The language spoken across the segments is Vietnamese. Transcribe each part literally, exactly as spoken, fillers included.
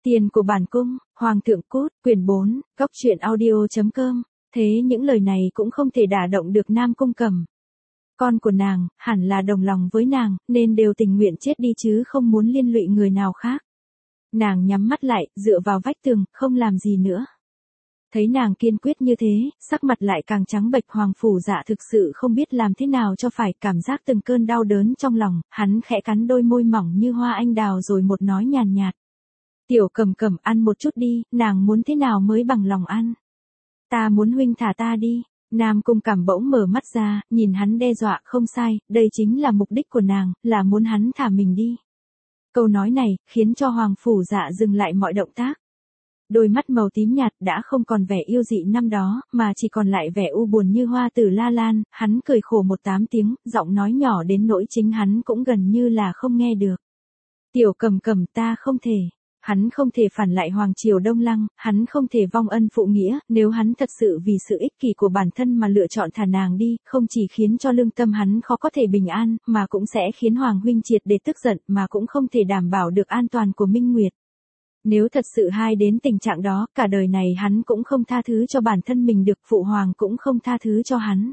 Tiền của bản cung, Hoàng thượng cút, quyển bốn, góc truyện audio.com. Thế những lời này cũng không thể đả động được Nam Cung Cẩm. Con của nàng, hẳn là đồng lòng với nàng, nên đều tình nguyện chết đi chứ không muốn liên lụy người nào khác. Nàng nhắm mắt lại, dựa vào vách tường, không làm gì nữa. Thấy nàng kiên quyết như thế, sắc mặt lại càng trắng bệch. Hoàng Phủ Dạ thực sự không biết làm thế nào cho phải, cảm giác từng cơn đau đớn trong lòng, hắn khẽ cắn đôi môi mỏng như hoa anh đào rồi một nói nhàn nhạt. Tiểu Cẩm Cẩm, ăn một chút đi, nàng muốn thế nào mới bằng lòng ăn. Ta muốn huynh thả ta đi. Nam Cung Cẩm bỗng mở mắt ra, nhìn hắn đe dọa. Không sai, đây chính là mục đích của nàng, là muốn hắn thả mình đi. Câu nói này, khiến cho Hoàng Phủ Dạ dừng lại mọi động tác. Đôi mắt màu tím nhạt đã không còn vẻ yêu dị năm đó, mà chỉ còn lại vẻ u buồn như hoa tử la lan. Hắn cười khổ một tám tiếng, giọng nói nhỏ đến nỗi chính hắn cũng gần như là không nghe được. Tiểu Cẩm Cẩm, ta không thể. Hắn không thể phản lại Hoàng Triều Đông Lăng, hắn không thể vong ân phụ nghĩa. Nếu hắn thật sự vì sự ích kỷ của bản thân mà lựa chọn thả nàng đi, không chỉ khiến cho lương tâm hắn khó có thể bình an, mà cũng sẽ khiến Hoàng huynh triệt để tức giận, mà cũng không thể đảm bảo được an toàn của Minh Nguyệt. Nếu thật sự hai đến tình trạng đó, cả đời này hắn cũng không tha thứ cho bản thân mình được, phụ hoàng cũng không tha thứ cho hắn.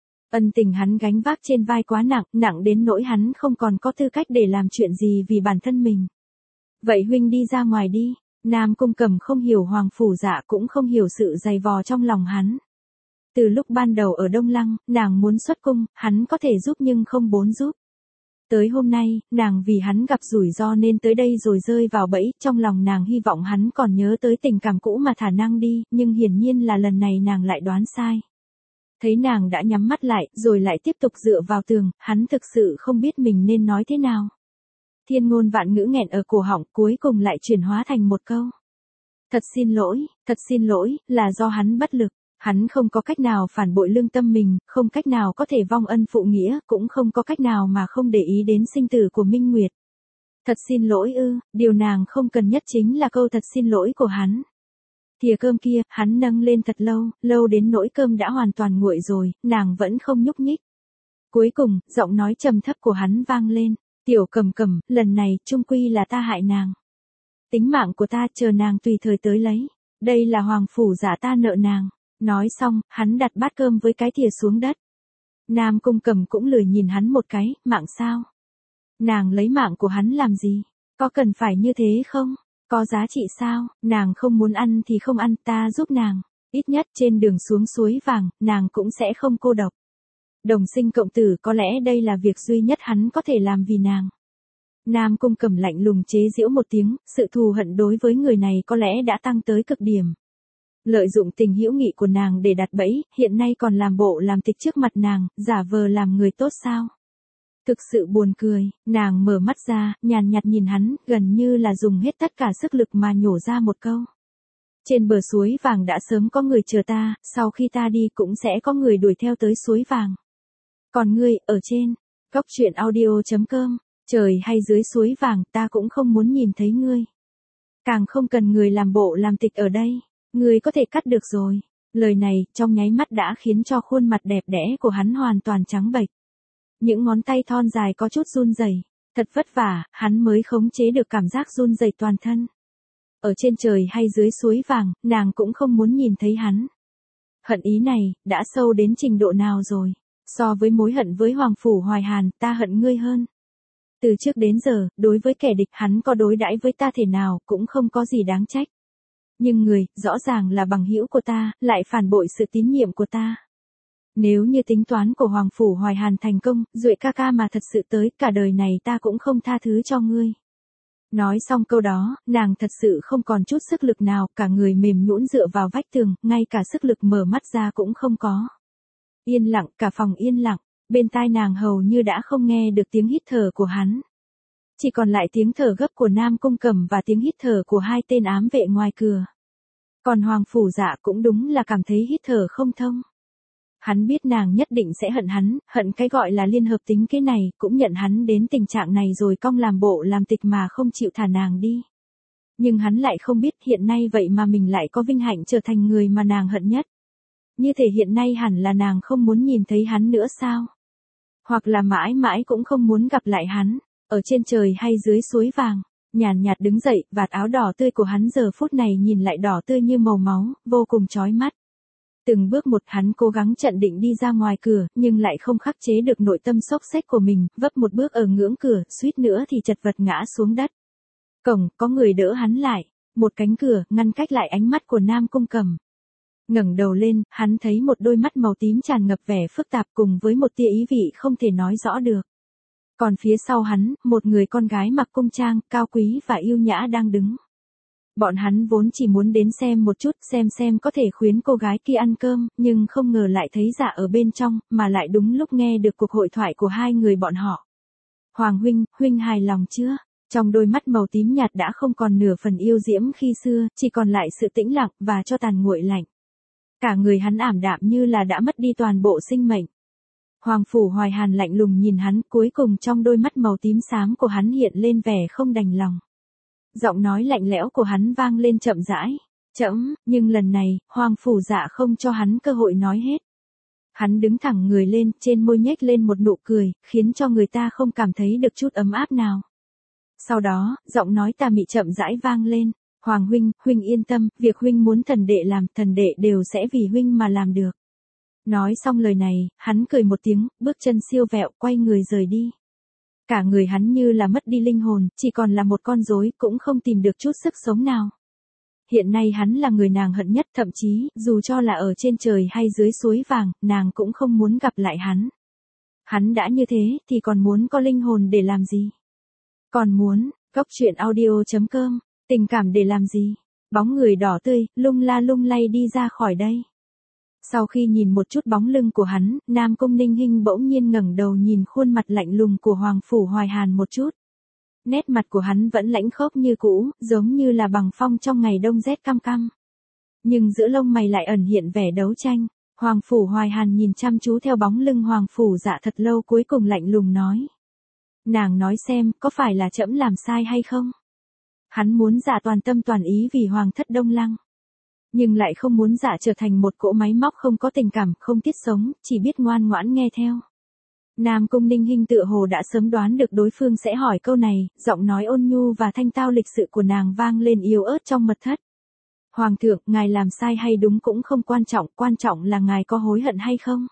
Ân tình hắn gánh vác trên vai quá nặng, nặng đến nỗi hắn không còn có tư cách để làm chuyện gì vì bản thân mình. Vậy huynh đi ra ngoài đi. Nam Cung Cẩm không hiểu Hoàng Phủ Dạ cũng không hiểu sự dày vò trong lòng hắn. Từ lúc ban đầu ở Đông Lăng, nàng muốn xuất cung, hắn có thể giúp nhưng không muốn giúp. Tới hôm nay, nàng vì hắn gặp rủi ro nên tới đây rồi rơi vào bẫy. Trong lòng nàng hy vọng hắn còn nhớ tới tình cảm cũ mà thả nàng đi, nhưng hiển nhiên là lần này nàng lại đoán sai. Thấy nàng đã nhắm mắt lại, rồi lại tiếp tục dựa vào tường, hắn thực sự không biết mình nên nói thế nào. Thiên ngôn vạn ngữ nghẹn ở cổ họng, cuối cùng lại chuyển hóa thành một câu. Thật xin lỗi, thật xin lỗi, là do hắn bất lực. Hắn không có cách nào phản bội lương tâm mình, không cách nào có thể vong ân phụ nghĩa, cũng không có cách nào mà không để ý đến sinh tử của Minh Nguyệt. Thật xin lỗi ư, điều nàng không cần nhất chính là câu thật xin lỗi của hắn. Thìa cơm kia, hắn nâng lên thật lâu, lâu đến nỗi cơm đã hoàn toàn nguội rồi, nàng vẫn không nhúc nhích. Cuối cùng, giọng nói trầm thấp của hắn vang lên. Tiểu Cẩm Cẩm, lần này, chung quy là ta hại nàng. Tính mạng của ta chờ nàng tùy thời tới lấy. Đây là Hoàng Phủ Dạ ta nợ nàng. Nói xong, hắn đặt bát cơm với cái thìa xuống đất. Nam Cung Cẩm cũng lười nhìn hắn một cái, mạng sao? Nàng lấy mạng của hắn làm gì? Có cần phải như thế không? Có giá trị sao? Nàng không muốn ăn thì không ăn, ta giúp nàng. Ít nhất trên đường xuống suối vàng, nàng cũng sẽ không cô độc. Đồng sinh cộng tử, có lẽ đây là việc duy nhất hắn có thể làm vì nàng. Nam Cung Cẩm lạnh lùng chế giễu một tiếng, sự thù hận đối với người này có lẽ đã tăng tới cực điểm. Lợi dụng tình hữu nghị của nàng để đặt bẫy, hiện nay còn làm bộ làm tịch trước mặt nàng, giả vờ làm người tốt sao? Thực sự buồn cười. Nàng mở mắt ra, nhàn nhạt nhìn hắn, gần như là dùng hết tất cả sức lực mà nhổ ra một câu. Trên bờ suối vàng đã sớm có người chờ ta, sau khi ta đi cũng sẽ có người đuổi theo tới suối vàng. Còn ngươi, ở trên, góc truyện audio.com, trời hay dưới suối vàng, ta cũng không muốn nhìn thấy ngươi. Càng không cần người làm bộ làm tịch ở đây, ngươi có thể cắt được rồi. Lời này, trong nháy mắt đã khiến cho khuôn mặt đẹp đẽ của hắn hoàn toàn trắng bệch. Những ngón tay thon dài có chút run rẩy, thật vất vả, hắn mới khống chế được cảm giác run rẩy toàn thân. Ở trên trời hay dưới suối vàng, nàng cũng không muốn nhìn thấy hắn. Hận ý này, đã sâu đến trình độ nào rồi? So với mối hận với Hoàng Phủ Hoài Hàn, ta hận ngươi hơn. Từ trước đến giờ, đối với kẻ địch hắn có đối đãi với ta thể nào, cũng không có gì đáng trách. Nhưng người, rõ ràng là bằng hữu của ta, lại phản bội sự tín nhiệm của ta. Nếu như tính toán của Hoàng Phủ Hoài Hàn thành công, Duệ ca ca mà thật sự tới, cả đời này ta cũng không tha thứ cho ngươi. Nói xong câu đó, nàng thật sự không còn chút sức lực nào, cả người mềm nhũn dựa vào vách tường, ngay cả sức lực mở mắt ra cũng không có. Yên lặng, cả phòng yên lặng, bên tai nàng hầu như đã không nghe được tiếng hít thở của hắn. Chỉ còn lại tiếng thở gấp của Nam Cung Cẩm và tiếng hít thở của hai tên ám vệ ngoài cửa. Còn Hoàng Phủ Dạ cũng đúng là cảm thấy hít thở không thông. Hắn biết nàng nhất định sẽ hận hắn, hận cái gọi là liên hợp tính kế này, cũng nhận hắn đến tình trạng này rồi cong làm bộ làm tịch mà không chịu thả nàng đi. Nhưng hắn lại không biết hiện nay vậy mà mình lại có vinh hạnh trở thành người mà nàng hận nhất. Như thể hiện nay hẳn là nàng không muốn nhìn thấy hắn nữa sao? Hoặc là mãi mãi cũng không muốn gặp lại hắn, ở trên trời hay dưới suối vàng. Nhàn nhạt đứng dậy, vạt áo đỏ tươi của hắn giờ phút này nhìn lại đỏ tươi như màu máu, vô cùng chói mắt. Từng bước một hắn cố gắng chặn định đi ra ngoài cửa, nhưng lại không khắc chế được nội tâm xốc xếch của mình, vấp một bước ở ngưỡng cửa, suýt nữa thì chật vật ngã xuống đất. Cổng, có người đỡ hắn lại, một cánh cửa, ngăn cách lại ánh mắt của Nam Cung Cẩm. Ngẩng đầu lên, hắn thấy một đôi mắt màu tím tràn ngập vẻ phức tạp cùng với một tia ý vị không thể nói rõ được. Còn phía sau hắn, một người con gái mặc cung trang, cao quý và yêu nhã đang đứng. Bọn hắn vốn chỉ muốn đến xem một chút, xem xem có thể khuyến cô gái kia ăn cơm, nhưng không ngờ lại thấy Dạ ở bên trong, mà lại đúng lúc nghe được cuộc hội thoại của hai người bọn họ. Hoàng huynh, huynh hài lòng chưa? Trong đôi mắt màu tím nhạt đã không còn nửa phần yêu diễm khi xưa, chỉ còn lại sự tĩnh lặng và cho tàn nguội lạnh. Cả người hắn ảm đạm như là đã mất đi toàn bộ sinh mệnh. Hoàng Phủ Hoài Hàn lạnh lùng nhìn hắn, cuối cùng trong đôi mắt màu tím xám của hắn hiện lên vẻ không đành lòng. Giọng nói lạnh lẽo của hắn vang lên chậm rãi. Chậm, nhưng lần này, Hoàng Phủ Dạ không cho hắn cơ hội nói hết. Hắn đứng thẳng người lên, trên môi nhếch lên một nụ cười, khiến cho người ta không cảm thấy được chút ấm áp nào. Sau đó, giọng nói tà mị chậm rãi vang lên. Hoàng huynh, huynh yên tâm, việc huynh muốn thần đệ làm, thần đệ đều sẽ vì huynh mà làm được. Nói xong lời này, hắn cười một tiếng, bước chân siêu vẹo, quay người rời đi. Cả người hắn như là mất đi linh hồn, chỉ còn là một con rối, cũng không tìm được chút sức sống nào. Hiện nay hắn là người nàng hận nhất, thậm chí, dù cho là ở trên trời hay dưới suối vàng, nàng cũng không muốn gặp lại hắn. Hắn đã như thế, thì còn muốn có linh hồn để làm gì? Còn muốn, góc truyện audio chấm com, tình cảm để làm gì? Bóng người đỏ tươi, lung la lung lay đi ra khỏi đây. Sau khi nhìn một chút bóng lưng của hắn, Nam Cung Ninh Hinh bỗng nhiên ngẩng đầu nhìn khuôn mặt lạnh lùng của Hoàng Phủ Hoài Hàn một chút. Nét mặt của hắn vẫn lãnh khốc như cũ, giống như là bằng phong trong ngày đông rét căm căm. Nhưng giữa lông mày lại ẩn hiện vẻ đấu tranh. Hoàng Phủ Hoài Hàn nhìn chăm chú theo bóng lưng Hoàng Phủ Dạ thật lâu, cuối cùng lạnh lùng nói. Nàng nói xem, có phải là trẫm làm sai hay không? Hắn muốn Dạ toàn tâm toàn ý vì Hoàng thất Đông Lăng. Nhưng lại không muốn Dạ trở thành một cỗ máy móc không có tình cảm, không tiết sống, chỉ biết ngoan ngoãn nghe theo. Nam Cung Ninh Hinh tựa hồ đã sớm đoán được đối phương sẽ hỏi câu này, giọng nói ôn nhu và thanh tao lịch sự của nàng vang lên yếu ớt trong mật thất. Hoàng thượng, ngài làm sai hay đúng cũng không quan trọng, quan trọng là ngài có hối hận hay không.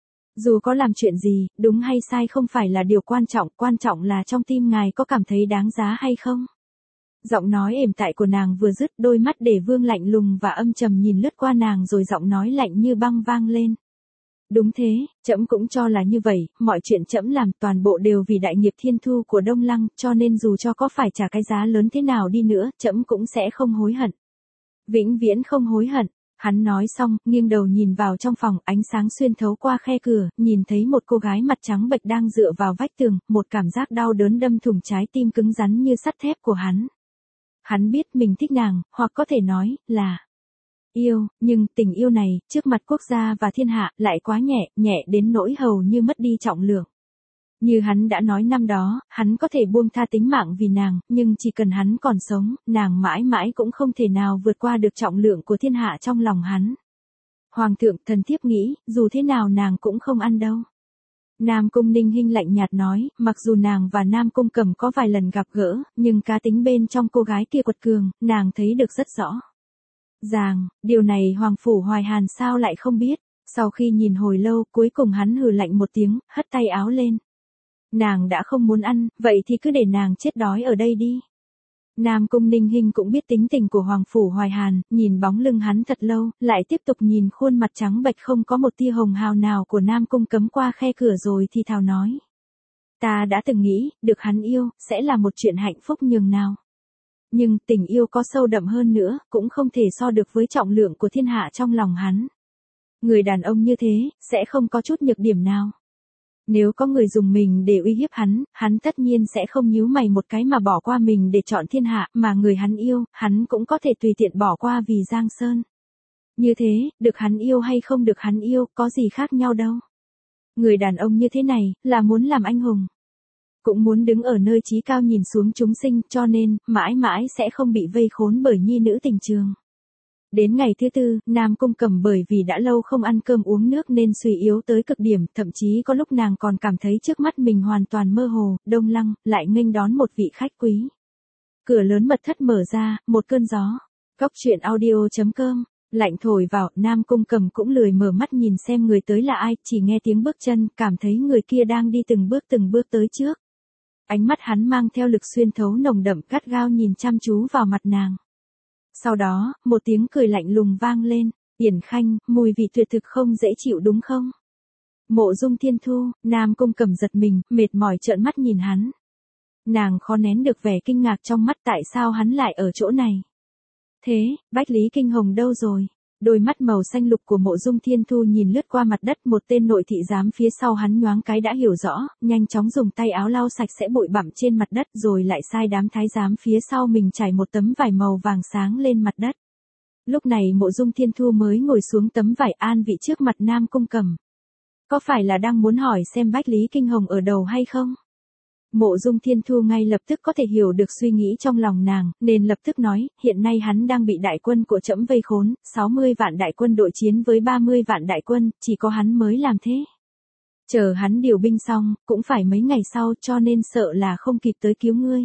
Dù có làm chuyện gì, đúng hay sai không phải là điều quan trọng, quan trọng là trong tim ngài có cảm thấy đáng giá hay không. Giọng nói êm tại của nàng vừa dứt, đôi mắt để vương lạnh lùng và âm trầm nhìn lướt qua nàng rồi giọng nói lạnh như băng vang lên. Đúng thế, trẫm cũng cho là như vậy, mọi chuyện trẫm làm toàn bộ đều vì đại nghiệp thiên thu của Đông Lăng, cho nên dù cho có phải trả cái giá lớn thế nào đi nữa, trẫm cũng sẽ không hối hận. Vĩnh viễn không hối hận. Hắn nói xong, nghiêng đầu nhìn vào trong phòng, ánh sáng xuyên thấu qua khe cửa, nhìn thấy một cô gái mặt trắng bệch đang dựa vào vách tường, một cảm giác đau đớn đâm thủng trái tim cứng rắn như sắt thép của hắn. Hắn biết mình thích nàng, hoặc có thể nói là yêu, nhưng tình yêu này, trước mặt quốc gia và thiên hạ, lại quá nhẹ, nhẹ đến nỗi hầu như mất đi trọng lượng. Như hắn đã nói năm đó, hắn có thể buông tha tính mạng vì nàng, nhưng chỉ cần hắn còn sống, nàng mãi mãi cũng không thể nào vượt qua được trọng lượng của thiên hạ trong lòng hắn. Hoàng thượng, thần thiếp nghĩ, dù thế nào nàng cũng không ăn đâu. Nam Cung Ninh Hinh lạnh nhạt nói, mặc dù nàng và Nam Cung Cẩm có vài lần gặp gỡ, nhưng cá tính bên trong cô gái kia quật cường, nàng thấy được rất rõ. Ràng, điều này Hoàng Phủ Hoài Hàn sao lại không biết. Sau khi nhìn hồi lâu, cuối cùng hắn hừ lạnh một tiếng, hất tay áo lên. Nàng đã không muốn ăn, vậy thì cứ để nàng chết đói ở đây đi. Nam Cung Ninh Hinh cũng biết tính tình của Hoàng Phủ Hoài Hàn, nhìn bóng lưng hắn thật lâu, lại tiếp tục nhìn khuôn mặt trắng bệch không có một tia hồng hào nào của Nam Cung Cấm qua khe cửa rồi thì thào nói. Ta đã từng nghĩ, được hắn yêu, sẽ là một chuyện hạnh phúc nhường nào. Nhưng tình yêu có sâu đậm hơn nữa, cũng không thể so được với trọng lượng của thiên hạ trong lòng hắn. Người đàn ông như thế, sẽ không có chút nhược điểm nào. Nếu có người dùng mình để uy hiếp hắn, hắn tất nhiên sẽ không nhíu mày một cái mà bỏ qua mình để chọn thiên hạ, mà người hắn yêu, hắn cũng có thể tùy tiện bỏ qua vì Giang Sơn. Như thế, được hắn yêu hay không được hắn yêu, có gì khác nhau đâu. Người đàn ông như thế này, là muốn làm anh hùng. Cũng muốn đứng ở nơi chí cao nhìn xuống chúng sinh, cho nên, mãi mãi sẽ không bị vây khốn bởi nhi nữ tình trường. Đến ngày thứ tư, Nam Cung Cẩm bởi vì đã lâu không ăn cơm uống nước nên suy yếu tới cực điểm, thậm chí có lúc nàng còn cảm thấy trước mắt mình hoàn toàn mơ hồ, Đông Lăng, lại nghênh đón một vị khách quý. Cửa lớn mật thất mở ra, một cơn gió. Cóc truyện audio chấm com. Lạnh thổi vào, Nam Cung Cầm cũng lười mở mắt nhìn xem người tới là ai, chỉ nghe tiếng bước chân, cảm thấy người kia đang đi từng bước từng bước tới trước. Ánh mắt hắn mang theo lực xuyên thấu nồng đậm gắt gao nhìn chăm chú vào mặt nàng. Sau đó, một tiếng cười lạnh lùng vang lên, Yển Khanh, mùi vị tuyệt thực không dễ chịu đúng không? Mộ Dung Thiên Thu, Nam Cung Cầm giật mình, mệt mỏi trợn mắt nhìn hắn. Nàng khó nén được vẻ kinh ngạc trong mắt tại sao hắn lại ở chỗ này. Thế, Bách Lý Kinh Hồng đâu rồi? Đôi mắt màu xanh lục của Mộ Dung Thiên Thu nhìn lướt qua mặt đất, một tên nội thị giám phía sau hắn nhoáng cái đã hiểu rõ, nhanh chóng dùng tay áo lau sạch sẽ bụi bặm trên mặt đất rồi lại sai đám thái giám phía sau mình trải một tấm vải màu vàng sáng lên mặt đất. Lúc này Mộ Dung Thiên Thu mới ngồi xuống tấm vải an vị trước mặt Nam Cung Cầm. Có phải là đang muốn hỏi xem Bách Lý Kinh Hồng ở đâu hay không? Mộ Dung Thiên Thu ngay lập tức có thể hiểu được suy nghĩ trong lòng nàng, nên lập tức nói, hiện nay hắn đang bị đại quân của trẫm vây khốn, sáu mươi vạn đại quân đội chiến với ba mươi vạn đại quân, chỉ có hắn mới làm thế. Chờ hắn điều binh xong, cũng phải mấy ngày sau cho nên sợ là không kịp tới cứu ngươi.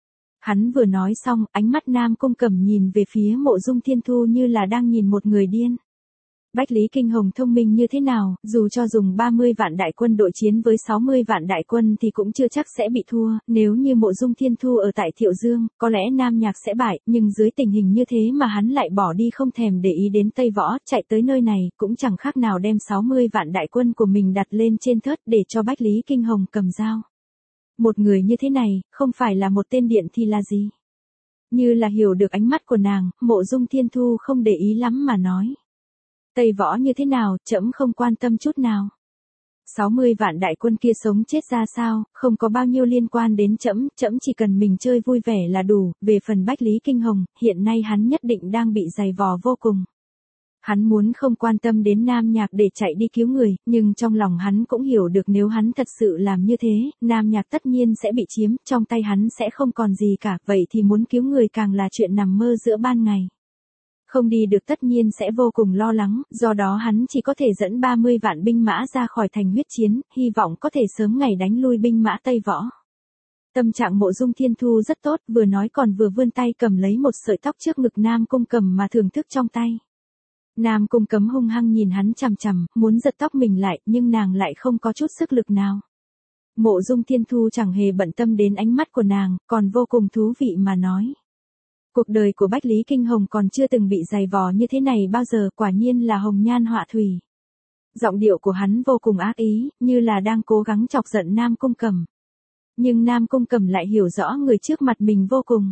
Hắn vừa nói xong, ánh mắt Nam Cung Cầm nhìn về phía Mộ Dung Thiên Thu như là đang nhìn một người điên. Bách Lý Kinh Hồng thông minh như thế nào, dù cho dùng ba mươi vạn đại quân đội chiến với sáu mươi vạn đại quân thì cũng chưa chắc sẽ bị thua, nếu như Mộ Dung Thiên Thu ở tại Thiệu Dương, có lẽ Nam Nhạc sẽ bại, nhưng dưới tình hình như thế mà hắn lại bỏ đi không thèm để ý đến Tây Võ, chạy tới nơi này, cũng chẳng khác nào đem sáu mươi vạn đại quân của mình đặt lên trên thớt để cho Bách Lý Kinh Hồng cầm dao. Một người như thế này, không phải là một tên điện thì là gì? Như là hiểu được ánh mắt của nàng, Mộ Dung Thiên Thu không để ý lắm mà nói. Tây Võ như thế nào, trẫm không quan tâm chút nào. sáu mươi vạn đại quân kia sống chết ra sao, không có bao nhiêu liên quan đến trẫm, trẫm chỉ cần mình chơi vui vẻ là đủ. Về phần Bách Lý Kinh Hồng, hiện nay hắn nhất định đang bị giày vò vô cùng. Hắn muốn không quan tâm đến Nam Nhạc để chạy đi cứu người, nhưng trong lòng hắn cũng hiểu được nếu hắn thật sự làm như thế, Nam Nhạc tất nhiên sẽ bị chiếm, trong tay hắn sẽ không còn gì cả, vậy thì muốn cứu người càng là chuyện nằm mơ giữa ban ngày. Không đi được tất nhiên sẽ vô cùng lo lắng, do đó hắn chỉ có thể dẫn ba mươi vạn binh mã ra khỏi thành huyết chiến, hy vọng có thể sớm ngày đánh lui binh mã Tây Võ. Tâm trạng Mộ Dung Thiên Thu rất tốt, vừa nói còn vừa vươn tay cầm lấy một sợi tóc trước ngực Nam Cung Cầm mà thưởng thức trong tay. Nam Cung Cấm hung hăng nhìn hắn chằm chằm, muốn giật tóc mình lại, nhưng nàng lại không có chút sức lực nào. Mộ Dung Thiên Thu chẳng hề bận tâm đến ánh mắt của nàng, còn vô cùng thú vị mà nói. Cuộc đời của Bách Lý Kinh Hồng còn chưa từng bị giày vò như thế này bao giờ, quả nhiên là hồng nhan họa thủy. Giọng điệu của hắn vô cùng ác ý, như là đang cố gắng chọc giận Nam Cung Cầm. Nhưng Nam Cung Cầm lại hiểu rõ người trước mặt mình vô cùng.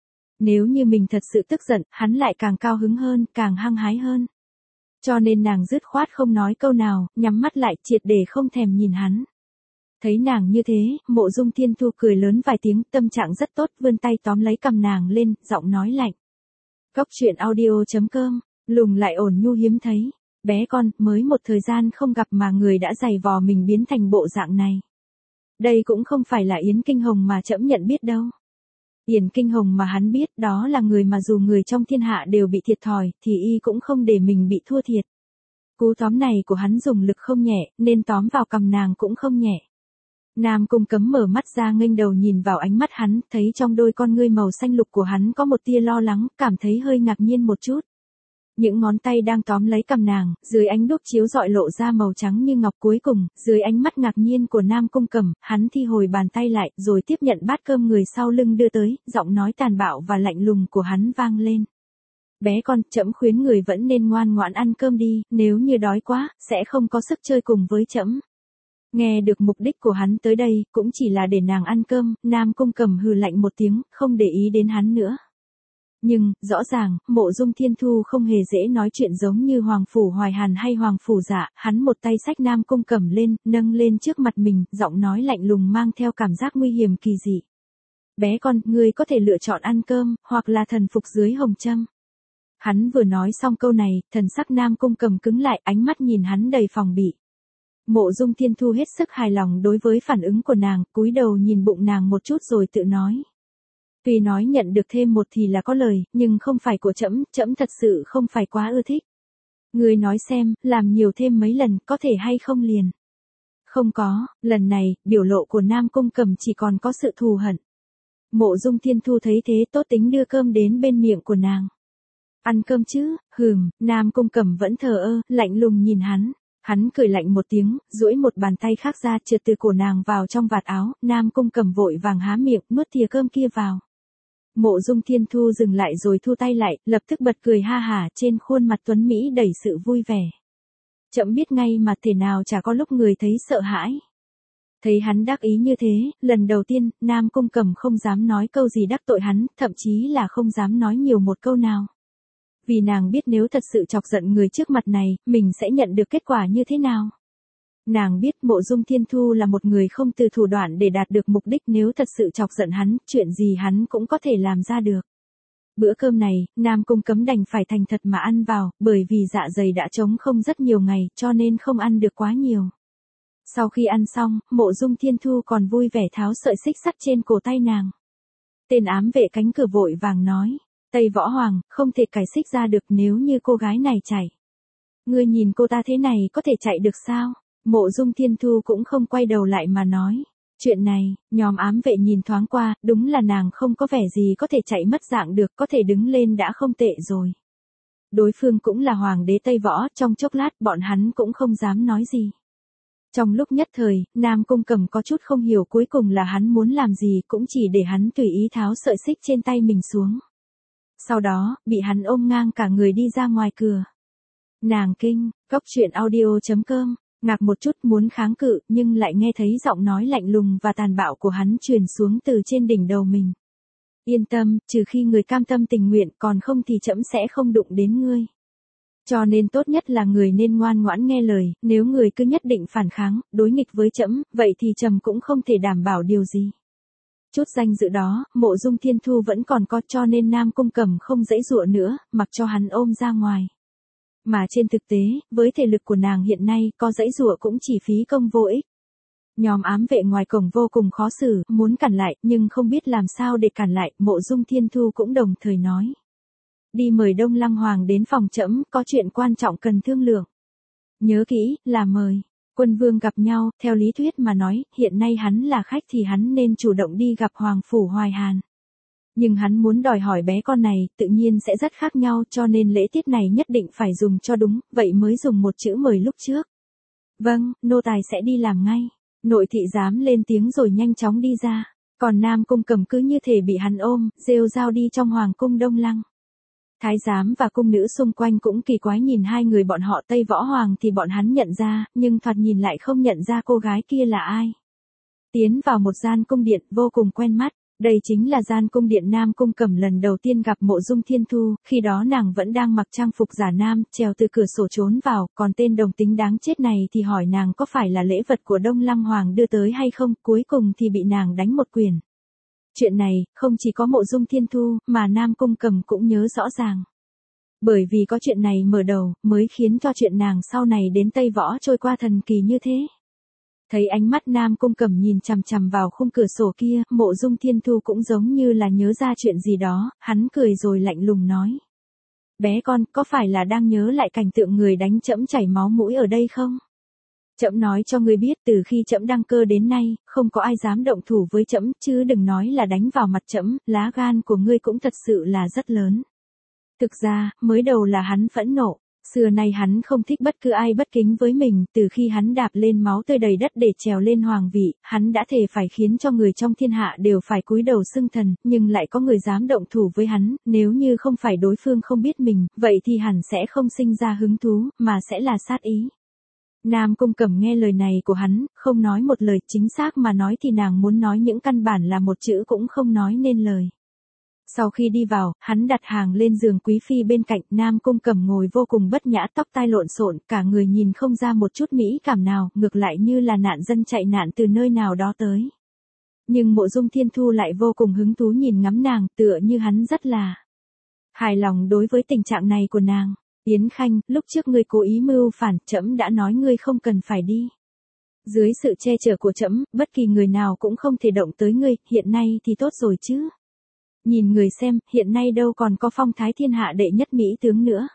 Nếu như mình thật sự tức giận, hắn lại càng cao hứng hơn, càng hăng hái hơn. Cho nên nàng dứt khoát không nói câu nào, nhắm mắt lại triệt để không thèm nhìn hắn. Thấy nàng như thế, Mộ Dung Thiên Thu cười lớn vài tiếng, tâm trạng rất tốt, vươn tay tóm lấy cầm nàng lên, giọng nói lạnh. Cóc truyện audio chấm com, lùng lại ổn nhu hiếm thấy. Bé con, mới một thời gian không gặp mà người đã giày vò mình biến thành bộ dạng này. Đây cũng không phải là Yến Kinh Hồng mà trẫm nhận biết đâu. Yến Kinh Hồng mà hắn biết, đó là người mà dù người trong thiên hạ đều bị thiệt thòi, thì y cũng không để mình bị thua thiệt. Cú tóm này của hắn dùng lực không nhẹ, nên tóm vào cầm nàng cũng không nhẹ. Nam Cung Cấm mở mắt ra nghênh đầu nhìn vào ánh mắt hắn, thấy trong đôi con ngươi màu xanh lục của hắn có một tia lo lắng, cảm thấy hơi ngạc nhiên một chút. Những ngón tay đang tóm lấy cầm nàng, dưới ánh đuốc chiếu rọi lộ ra màu trắng như ngọc, cuối cùng, dưới ánh mắt ngạc nhiên của Nam Cung Cẩm, hắn thi hồi bàn tay lại, rồi tiếp nhận bát cơm người sau lưng đưa tới, giọng nói tàn bạo và lạnh lùng của hắn vang lên. Bé con, trẫm khuyến người vẫn nên ngoan ngoãn ăn cơm đi, nếu như đói quá, sẽ không có sức chơi cùng với trẫm. Nghe được mục đích của hắn tới đây, cũng chỉ là để nàng ăn cơm, Nam Cung Cẩm hừ lạnh một tiếng, không để ý đến hắn nữa. Nhưng, rõ ràng, Mộ Dung Thiên Thu không hề dễ nói chuyện giống như Hoàng Phủ Hoài Hàn hay Hoàng Phủ Dạ, hắn một tay xách Nam Cung Cẩm lên, nâng lên trước mặt mình, giọng nói lạnh lùng mang theo cảm giác nguy hiểm kỳ dị. Bé con, ngươi có thể lựa chọn ăn cơm, hoặc là thần phục dưới hồng châm. Hắn vừa nói xong câu này, thần sắc Nam Cung Cẩm cứng lại, ánh mắt nhìn hắn đầy phòng bị. Mộ Dung Thiên Thu hết sức hài lòng đối với phản ứng của nàng, cúi đầu nhìn bụng nàng một chút rồi tự nói. Tuy nói nhận được thêm một thì là có lời, nhưng không phải của trẫm, trẫm thật sự không phải quá ưa thích. Ngươi nói xem, làm nhiều thêm mấy lần, có thể hay không liền? Không có, lần này, biểu lộ của Nam Cung Cẩm chỉ còn có sự thù hận. Mộ Dung Thiên Thu thấy thế tốt tính đưa cơm đến bên miệng của nàng. Ăn cơm chứ, hừm, Nam Cung Cẩm vẫn thờ ơ, lạnh lùng nhìn hắn. Hắn cười lạnh một tiếng, duỗi một bàn tay khác ra trượt từ cổ nàng vào trong vạt áo, Nam Cung Cẩm vội vàng há miệng, nuốt thìa cơm kia vào. Mộ Dung Thiên Thu dừng lại rồi thu tay lại, lập tức bật cười ha hả, trên khuôn mặt tuấn Mỹ đầy sự vui vẻ. Chậm biết ngay mà thể nào chả có lúc người thấy sợ hãi. Thấy hắn đắc ý như thế, lần đầu tiên, Nam Cung Cẩm không dám nói câu gì đắc tội hắn, thậm chí là không dám nói nhiều một câu nào. Vì nàng biết nếu thật sự chọc giận người trước mặt này, mình sẽ nhận được kết quả như thế nào. Nàng biết Mộ Dung Thiên Thu là một người không từ thủ đoạn để đạt được mục đích, nếu thật sự chọc giận hắn, chuyện gì hắn cũng có thể làm ra được. Bữa cơm này, Nam Cung Cẩm đành phải thành thật mà ăn vào, bởi vì dạ dày đã trống không rất nhiều ngày, cho nên không ăn được quá nhiều. Sau khi ăn xong, Mộ Dung Thiên Thu còn vui vẻ tháo sợi xích sắt trên cổ tay nàng. Tên ám vệ cánh cửa vội vàng nói, Tây Võ Hoàng, không thể cài xích ra được nếu như cô gái này chạy. Ngươi nhìn cô ta thế này có thể chạy được sao? Mộ Dung Thiên Thu cũng không quay đầu lại mà nói. Chuyện này, nhóm ám vệ nhìn thoáng qua, đúng là nàng không có vẻ gì có thể chạy mất dạng được, có thể đứng lên đã không tệ rồi. Đối phương cũng là hoàng đế Tây Võ, trong chốc lát bọn hắn cũng không dám nói gì. Trong lúc nhất thời, Nam Cung Cẩm có chút không hiểu cuối cùng là hắn muốn làm gì, cũng chỉ để hắn tùy ý tháo sợi xích trên tay mình xuống. Sau đó, bị hắn ôm ngang cả người đi ra ngoài cửa. Nàng kinh, góc truyện audio chấm com, ngạc một chút muốn kháng cự nhưng lại nghe thấy giọng nói lạnh lùng và tàn bạo của hắn truyền xuống từ trên đỉnh đầu mình. Yên tâm, trừ khi người cam tâm tình nguyện, còn không thì trẫm sẽ không đụng đến ngươi. Cho nên tốt nhất là người nên ngoan ngoãn nghe lời, nếu người cứ nhất định phản kháng, đối nghịch với trẫm, vậy thì trẫm cũng không thể đảm bảo điều gì. Chút danh dự đó, Mộ Dung Thiên Thu vẫn còn có, cho nên Nam Cung Cẩm không giãy giụa nữa, mặc cho hắn ôm ra ngoài. Mà trên thực tế, với thể lực của nàng hiện nay, có giãy giụa cũng chỉ phí công vô ích. Nhóm ám vệ ngoài cổng vô cùng khó xử, muốn cản lại, nhưng không biết làm sao để cản lại, Mộ Dung Thiên Thu cũng đồng thời nói. Đi mời Đông Lăng Hoàng đến phòng trẫm, có chuyện quan trọng cần thương lượng. Nhớ kỹ, là mời. Quân vương gặp nhau, theo lý thuyết mà nói, hiện nay hắn là khách thì hắn nên chủ động đi gặp Hoàng Phủ Hoài Hàn. Nhưng hắn muốn đòi hỏi bé con này, tự nhiên sẽ rất khác nhau, cho nên lễ tiết này nhất định phải dùng cho đúng, vậy mới dùng một chữ mời lúc trước. Vâng, nô tài sẽ đi làm ngay. Nội thị giám lên tiếng rồi nhanh chóng đi ra. Còn Nam Cung Cẩm cứ như thể bị hắn ôm, rêu rao đi trong Hoàng cung Đông Lăng. Thái giám và cung nữ xung quanh cũng kỳ quái nhìn hai người bọn họ. Tây Võ Hoàng thì bọn hắn nhận ra, nhưng thoạt nhìn lại không nhận ra cô gái kia là ai. Tiến vào một gian cung điện vô cùng quen mắt, đây chính là gian cung điện Nam Cung Cẩm lần đầu tiên gặp Mộ Dung Thiên Thu, khi đó nàng vẫn đang mặc trang phục giả nam, trèo từ cửa sổ trốn vào, còn tên đồng tính đáng chết này thì hỏi nàng có phải là lễ vật của Đông Lăng Hoàng đưa tới hay không, cuối cùng thì bị nàng đánh một quyền. Chuyện này, không chỉ có Mộ Dung Thiên Thu, mà Nam Cung Cẩm cũng nhớ rõ ràng. Bởi vì có chuyện này mở đầu, mới khiến cho chuyện nàng sau này đến Tây Võ trôi qua thần kỳ như thế. Thấy ánh mắt Nam Cung Cẩm nhìn chằm chằm vào khung cửa sổ kia, Mộ Dung Thiên Thu cũng giống như là nhớ ra chuyện gì đó, hắn cười rồi lạnh lùng nói. Bé con, có phải là đang nhớ lại cảnh tượng người đánh trẫm chảy máu mũi ở đây không? Trẫm nói cho ngươi biết, từ khi trẫm đăng cơ đến nay, không có ai dám động thủ với trẫm, chứ đừng nói là đánh vào mặt trẫm, lá gan của ngươi cũng thật sự là rất lớn. Thực ra, mới đầu là hắn phẫn nộ, xưa nay hắn không thích bất cứ ai bất kính với mình, từ khi hắn đạp lên máu tươi đầy đất để trèo lên hoàng vị, hắn đã thề phải khiến cho người trong thiên hạ đều phải cúi đầu xưng thần, nhưng lại có người dám động thủ với hắn, nếu như không phải đối phương không biết mình, vậy thì hẳn sẽ không sinh ra hứng thú, mà sẽ là sát ý. Nam Cung Cẩm nghe lời này của hắn, không nói một lời, chính xác mà nói thì nàng muốn nói những căn bản là một chữ cũng không nói nên lời. Sau khi đi vào, hắn đặt hàng lên giường quý phi bên cạnh, Nam Cung Cẩm ngồi vô cùng bất nhã, tóc tai lộn xộn, cả người nhìn không ra một chút mỹ cảm nào, ngược lại như là nạn dân chạy nạn từ nơi nào đó tới. Nhưng Mộ Dung Thiên Thu lại vô cùng hứng thú nhìn ngắm nàng, tựa như hắn rất là hài lòng đối với tình trạng này của nàng. Yến Khanh, lúc trước ngươi cố ý mưu phản, trẫm đã nói ngươi không cần phải đi. Dưới sự che chở của trẫm, bất kỳ người nào cũng không thể động tới ngươi, hiện nay thì tốt rồi chứ. Nhìn người xem, hiện nay đâu còn có phong thái thiên hạ đệ nhất mỹ tướng nữa.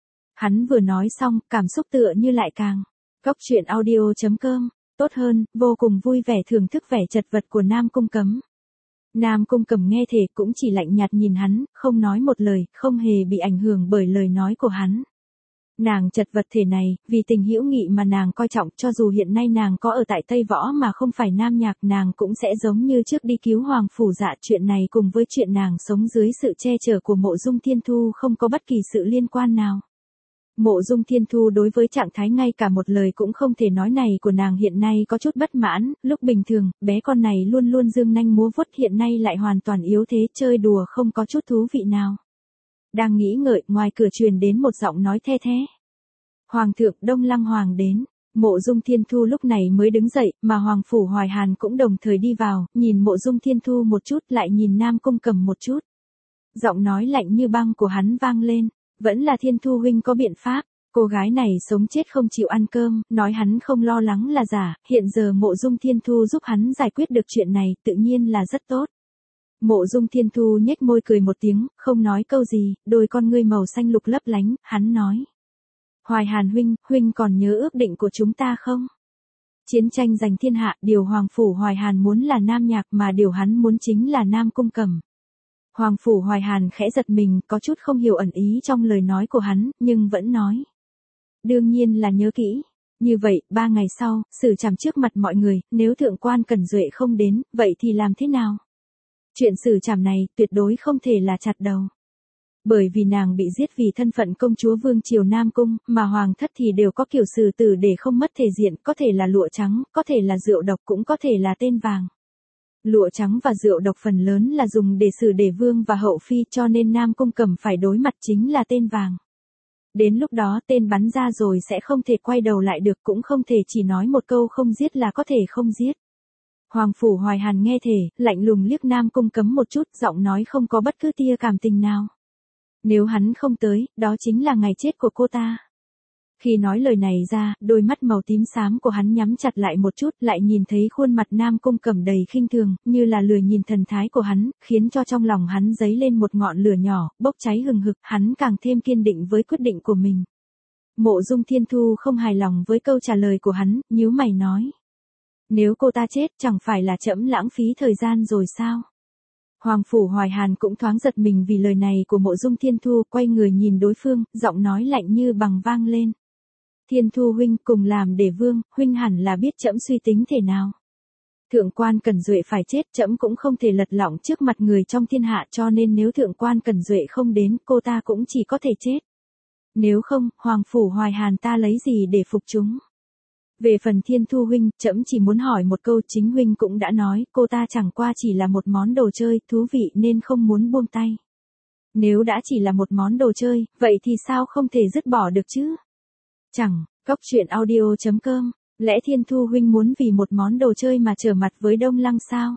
Hắn vừa nói xong, cảm xúc tựa như lại càng. Góc truyện audio chấm com, tốt hơn, vô cùng vui vẻ thưởng thức vẻ chật vật của Nam Cung Cẩm. Nam Cung Cẩm nghe thể cũng chỉ lạnh nhạt nhìn hắn, không nói một lời, không hề bị ảnh hưởng bởi lời nói của hắn. Nàng chật vật thể này, vì tình hữu nghị mà nàng coi trọng, cho dù hiện nay nàng có ở tại Tây Võ mà không phải Nam Nhạc, nàng cũng sẽ giống như trước đi cứu Hoàng Phủ Dạ. Chuyện này cùng với chuyện nàng sống dưới sự che chở của Mộ Dung Thiên Thu không có bất kỳ sự liên quan nào. Mộ Dung Thiên Thu đối với trạng thái ngay cả một lời cũng không thể nói này của nàng hiện nay có chút bất mãn, lúc bình thường, bé con này luôn luôn dương nanh múa vuốt, hiện nay lại hoàn toàn yếu thế, chơi đùa không có chút thú vị nào. Đang nghĩ ngợi, ngoài cửa truyền đến một giọng nói the thé. Hoàng thượng, Đông Lăng Hoàng đến. Mộ Dung Thiên Thu lúc này mới đứng dậy, mà Hoàng Phủ Hoài Hàn cũng đồng thời đi vào, nhìn Mộ Dung Thiên Thu một chút, lại nhìn Nam Cung Cẩm một chút. Giọng nói lạnh như băng của hắn vang lên, vẫn là Thiên Thu huynh có biện pháp. Cô gái này sống chết không chịu ăn cơm, nói hắn không lo lắng là giả, hiện giờ Mộ Dung Thiên Thu giúp hắn giải quyết được chuyện này, tự nhiên là rất tốt. Mộ Dung Thiên Thu nhếch môi cười một tiếng, không nói câu gì, đôi con ngươi màu xanh lục lấp lánh, hắn nói. Hoài Hàn huynh, huynh còn nhớ ước định của chúng ta không? Chiến tranh giành thiên hạ, điều Hoàng Phủ Hoài Hàn muốn là Nam Nhạc mà điều hắn muốn chính là Nam Cung Cẩm. Hoàng Phủ Hoài Hàn khẽ giật mình, có chút không hiểu ẩn ý trong lời nói của hắn, nhưng vẫn nói. Đương nhiên là nhớ kỹ. Như vậy, ba ngày sau, xử trảm trước mặt mọi người, nếu thượng quan Cẩn Duệ không đến, vậy thì làm thế nào? Chuyện xử trảm này, tuyệt đối không thể là chặt đầu. Bởi vì nàng bị giết vì thân phận công chúa Vương Triều Nam Cung, mà hoàng thất thì đều có kiểu xử tử để không mất thể diện, có thể là lụa trắng, có thể là rượu độc, cũng có thể là tên vàng. Lụa trắng và rượu độc phần lớn là dùng để xử để vương và hậu phi, cho nên Nam Cung Cẩm phải đối mặt chính là tên vàng. Đến lúc đó tên bắn ra rồi sẽ không thể quay đầu lại được, cũng không thể chỉ nói một câu không giết là có thể không giết. Hoàng Phủ Hoài Hàn nghe thể, lạnh lùng liếc Nam Cung Cẩm một chút, giọng nói không có bất cứ tia cảm tình nào. Nếu hắn không tới, đó chính là ngày chết của cô ta. Khi nói lời này ra, đôi mắt màu tím xám của hắn nhắm chặt lại một chút, lại nhìn thấy khuôn mặt Nam Cung Cẩm đầy khinh thường, như là lười nhìn thần thái của hắn, khiến cho trong lòng hắn dấy lên một ngọn lửa nhỏ, bốc cháy hừng hực, hắn càng thêm kiên định với quyết định của mình. Mộ Dung Thiên Thu không hài lòng với câu trả lời của hắn, nhíu mày nói. Nếu cô ta chết, chẳng phải là trẫm lãng phí thời gian rồi sao? Hoàng Phủ Hoài Hàn cũng thoáng giật mình vì lời này của Mộ Dung Thiên Thu, quay người nhìn đối phương, giọng nói lạnh như bằng vang lên. Thiên Thu huynh, cùng làm để vương, huynh hẳn là biết trẫm suy tính thế nào. Thượng quan Cẩn Duệ phải chết, trẫm cũng không thể lật lọng trước mặt người trong thiên hạ, cho nên nếu thượng quan Cẩn Duệ không đến, cô ta cũng chỉ có thể chết. Nếu không, Hoàng Phủ Hoài Hàn ta lấy gì để phục chúng? Về phần Thiên Thu huynh, trẫm chỉ muốn hỏi một câu, chính huynh cũng đã nói, cô ta chẳng qua chỉ là một món đồ chơi, thú vị nên không muốn buông tay. Nếu đã chỉ là một món đồ chơi, vậy thì sao không thể dứt bỏ được chứ? Chẳng, Góc Truyện Audio chấm com, lẽ Thiên Thu huynh muốn vì một món đồ chơi mà trở mặt với Đông Lăng sao?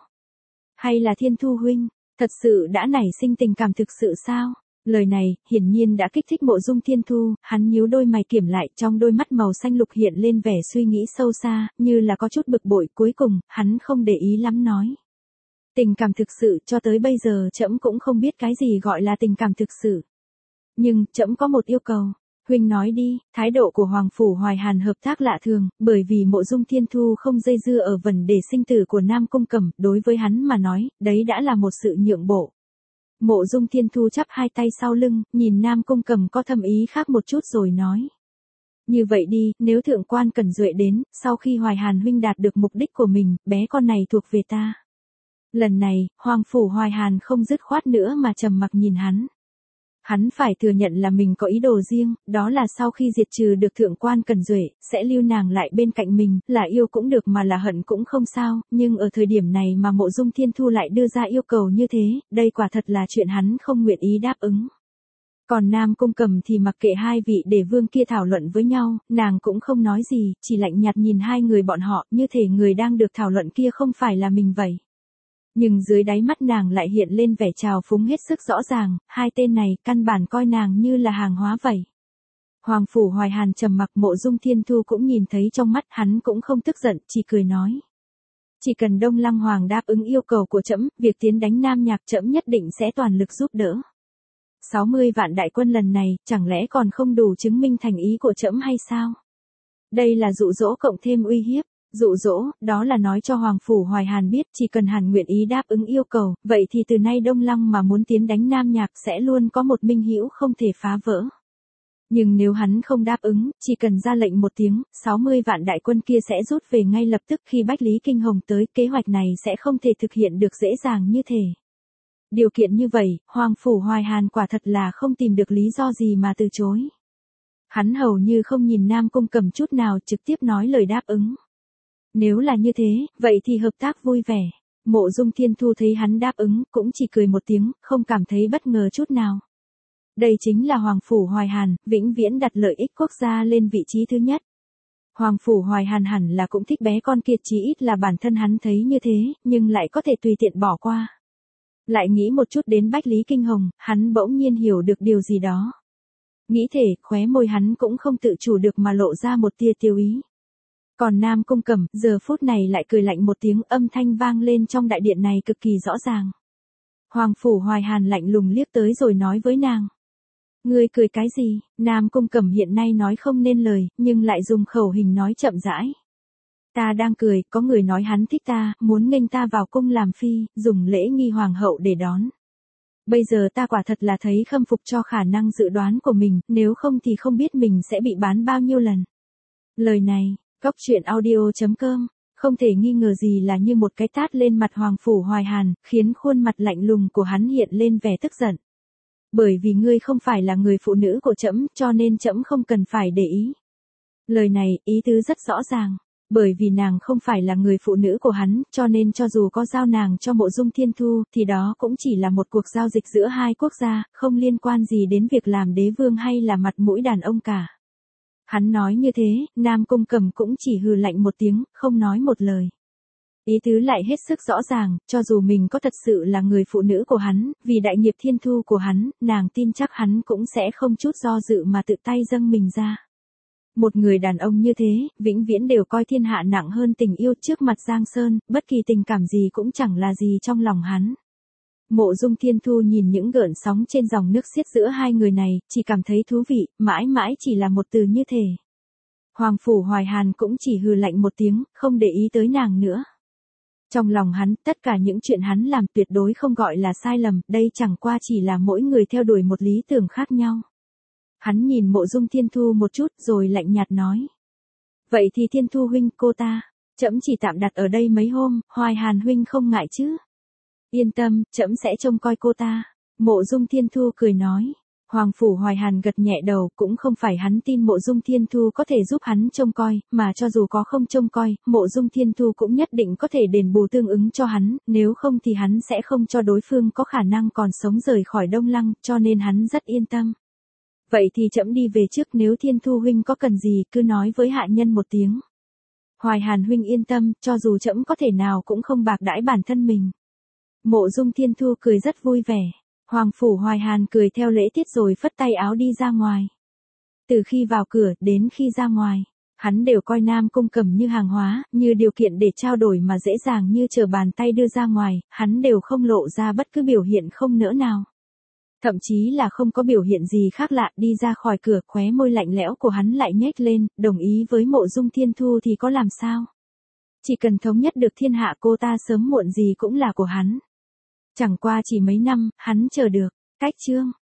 Hay là Thiên Thu huynh, thật sự đã nảy sinh tình cảm thực sự sao? Lời này, hiển nhiên đã kích thích Mộ Dung Thiên Thu, hắn nhíu đôi mày kiểm lại, trong đôi mắt màu xanh lục hiện lên vẻ suy nghĩ sâu xa, như là có chút bực bội, cuối cùng, hắn không để ý lắm nói. Tình cảm thực sự, cho tới bây giờ trẫm cũng không biết cái gì gọi là tình cảm thực sự. Nhưng, trẫm có một yêu cầu. Huynh nói đi. Thái độ của Hoàng Phủ Hoài Hàn hợp tác lạ thường, bởi vì Mộ Dung Thiên Thu không dây dưa ở vấn đề sinh tử của Nam Cung Cẩm, đối với hắn mà nói, đấy đã là một sự nhượng bộ. Mộ Dung Thiên Thu chắp hai tay sau lưng, nhìn Nam Cung Cẩm có thâm ý khác một chút rồi nói. Như vậy đi, nếu thượng quan Cẩn Duệ đến, sau khi Hoài Hàn huynh đạt được mục đích của mình, bé con này thuộc về ta. Lần này, Hoàng Phủ Hoài Hàn không dứt khoát nữa mà trầm mặc nhìn hắn. Hắn phải thừa nhận là mình có ý đồ riêng, đó là sau khi diệt trừ được thượng quan Cẩn Duệ, sẽ lưu nàng lại bên cạnh mình, là yêu cũng được mà là hận cũng không sao, nhưng ở thời điểm này mà Mộ Dung Thiên Thu lại đưa ra yêu cầu như thế, đây quả thật là chuyện hắn không nguyện ý đáp ứng. Còn Nam Cung Cẩm thì mặc kệ hai vị để vương kia thảo luận với nhau, nàng cũng không nói gì, chỉ lạnh nhạt nhìn hai người bọn họ, như thể người đang được thảo luận kia không phải là mình vậy. Nhưng dưới đáy mắt nàng lại hiện lên vẻ trào phúng hết sức rõ ràng, hai tên này căn bản coi nàng như là hàng hóa vậy. Hoàng Phủ Hoài Hàn trầm mặc, Mộ Dung Thiên Thu cũng nhìn thấy trong mắt, hắn cũng không tức giận, chỉ cười nói. Chỉ cần Đông Lăng Hoàng đáp ứng yêu cầu của trẫm, việc tiến đánh Nam Nhạc trẫm nhất định sẽ toàn lực giúp đỡ. sáu mươi vạn đại quân lần này, chẳng lẽ còn không đủ chứng minh thành ý của trẫm hay sao? Đây là dụ dỗ cộng thêm uy hiếp. Dụ dỗ, đó là nói cho Hoàng Phủ Hoài Hàn biết chỉ cần Hàn nguyện ý đáp ứng yêu cầu, vậy thì từ nay Đông Lăng mà muốn tiến đánh Nam Nhạc sẽ luôn có một minh hữu không thể phá vỡ. Nhưng nếu hắn không đáp ứng, chỉ cần ra lệnh một tiếng, sáu mươi vạn đại quân kia sẽ rút về ngay lập tức. Khi Bách Lý Kinh Hồng tới, kế hoạch này sẽ không thể thực hiện được dễ dàng như thế. Điều kiện như vậy, Hoàng Phủ Hoài Hàn quả thật là không tìm được lý do gì mà từ chối. Hắn hầu như không nhìn Nam Cung Cẩm chút nào, trực tiếp nói lời đáp ứng. Nếu là như thế, vậy thì hợp tác vui vẻ. Mộ Dung Thiên Thu thấy hắn đáp ứng, cũng chỉ cười một tiếng, không cảm thấy bất ngờ chút nào. Đây chính là Hoàng Phủ Hoài Hàn, vĩnh viễn đặt lợi ích quốc gia lên vị trí thứ nhất. Hoàng Phủ Hoài Hàn hẳn là cũng thích bé con kia, chí ít là bản thân hắn thấy như thế, nhưng lại có thể tùy tiện bỏ qua. Lại nghĩ một chút đến Bách Lý Kinh Hồng, hắn bỗng nhiên hiểu được điều gì đó. Nghĩ thể, khóe môi hắn cũng không tự chủ được mà lộ ra một tia tiêu ý. Còn Nam Cung Cẩm, giờ phút này lại cười lạnh một tiếng, âm thanh vang lên trong đại điện này cực kỳ rõ ràng. Hoàng Phủ Hoài Hàn lạnh lùng liếc tới rồi nói với nàng. Ngươi cười cái gì? Nam Cung Cẩm hiện nay nói không nên lời, nhưng lại dùng khẩu hình nói chậm rãi. Ta đang cười, có người nói hắn thích ta, muốn nghênh ta vào cung làm phi, dùng lễ nghi hoàng hậu để đón. Bây giờ ta quả thật là thấy khâm phục cho khả năng dự đoán của mình, nếu không thì không biết mình sẽ bị bán bao nhiêu lần. Lời này, Cóc Truyện Audio chấm com, không thể nghi ngờ gì là như một cái tát lên mặt Hoàng Phủ Hoài Hàn, khiến khuôn mặt lạnh lùng của hắn hiện lên vẻ tức giận. Bởi vì ngươi không phải là người phụ nữ của trẫm, cho nên trẫm không cần phải để ý. Lời này, ý tứ rất rõ ràng. Bởi vì nàng không phải là người phụ nữ của hắn, cho nên cho dù có giao nàng cho Mộ Dung Thiên Thu, thì đó cũng chỉ là một cuộc giao dịch giữa hai quốc gia, không liên quan gì đến việc làm đế vương hay là mặt mũi đàn ông cả. Hắn nói như thế, Nam Cung Cẩm cũng chỉ hừ lạnh một tiếng, không nói một lời. Ý tứ lại hết sức rõ ràng, cho dù mình có thật sự là người phụ nữ của hắn, vì đại nghiệp thiên thu của hắn, nàng tin chắc hắn cũng sẽ không chút do dự mà tự tay dâng mình ra. Một người đàn ông như thế, vĩnh viễn đều coi thiên hạ nặng hơn tình yêu, trước mặt Giang Sơn, bất kỳ tình cảm gì cũng chẳng là gì trong lòng hắn. Mộ Dung Thiên Thu nhìn những gợn sóng trên dòng nước xiết giữa hai người này, chỉ cảm thấy thú vị, mãi mãi chỉ là một từ như thể. Hoàng Phủ Hoài Hàn cũng chỉ hừ lạnh một tiếng, không để ý tới nàng nữa. Trong lòng hắn, tất cả những chuyện hắn làm tuyệt đối không gọi là sai lầm, đây chẳng qua chỉ là mỗi người theo đuổi một lý tưởng khác nhau. Hắn nhìn Mộ Dung Thiên Thu một chút rồi lạnh nhạt nói. Vậy thì Thiên Thu huynh, cô ta, trẫm chỉ tạm đặt ở đây mấy hôm, Hoài Hàn huynh không ngại chứ? Yên tâm, trẫm sẽ trông coi cô ta. Mộ Dung Thiên Thu cười nói. Hoàng Phủ Hoài Hàn gật nhẹ đầu, cũng không phải hắn tin Mộ Dung Thiên Thu có thể giúp hắn trông coi, mà cho dù có không trông coi, Mộ Dung Thiên Thu cũng nhất định có thể đền bù tương ứng cho hắn, nếu không thì hắn sẽ không cho đối phương có khả năng còn sống rời khỏi Đông Lăng, cho nên hắn rất yên tâm. Vậy thì trẫm đi về trước, nếu Thiên Thu huynh có cần gì cứ nói với hạ nhân một tiếng. Hoài Hàn huynh yên tâm, cho dù trẫm có thể nào cũng không bạc đãi bản thân mình. Mộ Dung Thiên Thu cười rất vui vẻ. Hoàng Phủ Hoài Hàn cười theo lễ tiết rồi phất tay áo đi ra ngoài. Từ khi vào cửa đến khi ra ngoài, hắn đều coi Nam Cung Cẩm như hàng hóa, như điều kiện để trao đổi mà dễ dàng như trở bàn tay đưa ra ngoài, hắn đều không lộ ra bất cứ biểu hiện không nỡ nào. Thậm chí là không có biểu hiện gì khác lạ, đi ra khỏi cửa, khóe môi lạnh lẽo của hắn lại nhếch lên, đồng ý với Mộ Dung Thiên Thu thì có làm sao? Chỉ cần thống nhất được thiên hạ, cô ta sớm muộn gì cũng là của hắn. Chẳng qua chỉ mấy năm, hắn chờ được. Cách chương